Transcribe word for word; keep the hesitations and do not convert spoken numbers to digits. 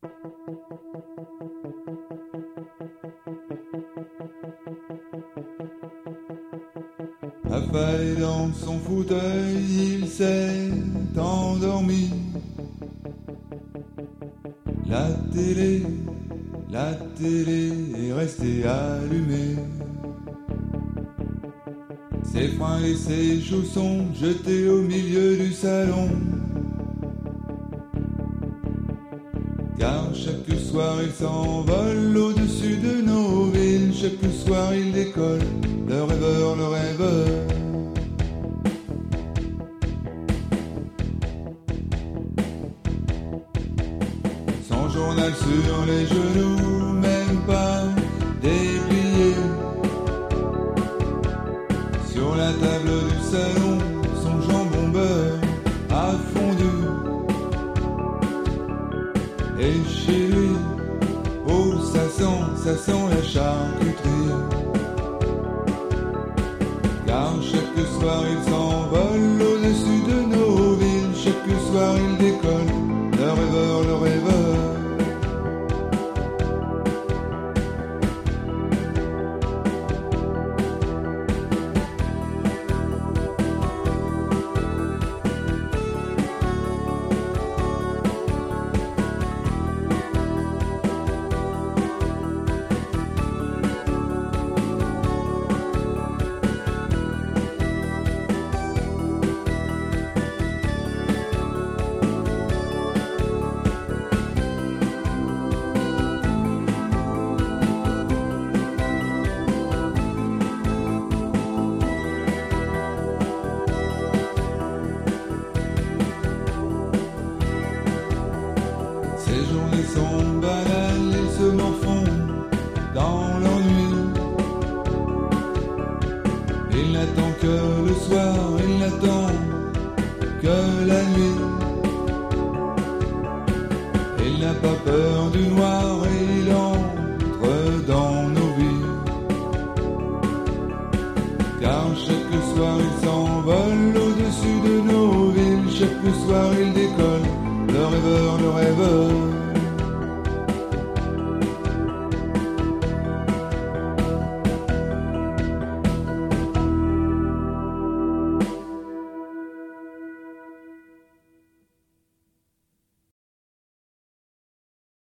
Affalé dans son fauteuil, il s'est endormi. La télé, la télé est restée allumée. Ses fringues et ses chaussons jetés au milieu du salon. Car chaque soir il s'envole au-dessus de nos villes. Chaque soir il décolle, le rêveur, le rêveur. Son journal sur les genoux, même pas déplié. Sur la table du salon, son jambon beurre a fondu. Et chez lui, oh ça sent, ça sent la charcuterie. Car chaque soir il s'envole au-dessus de nos villes. Chaque soir il décolle, le rêveur, le rêveur. Ces journées sont banales, ils se morfondent dans l'ennui. Il n'attend que le soir, il n'attend que la nuit. Il n'a pas peur du noir et il entre dans nos vies. Car chaque soir il s'envole au-dessus de nos villes. Chaque soir il décolle, le rêveur, le rêveur.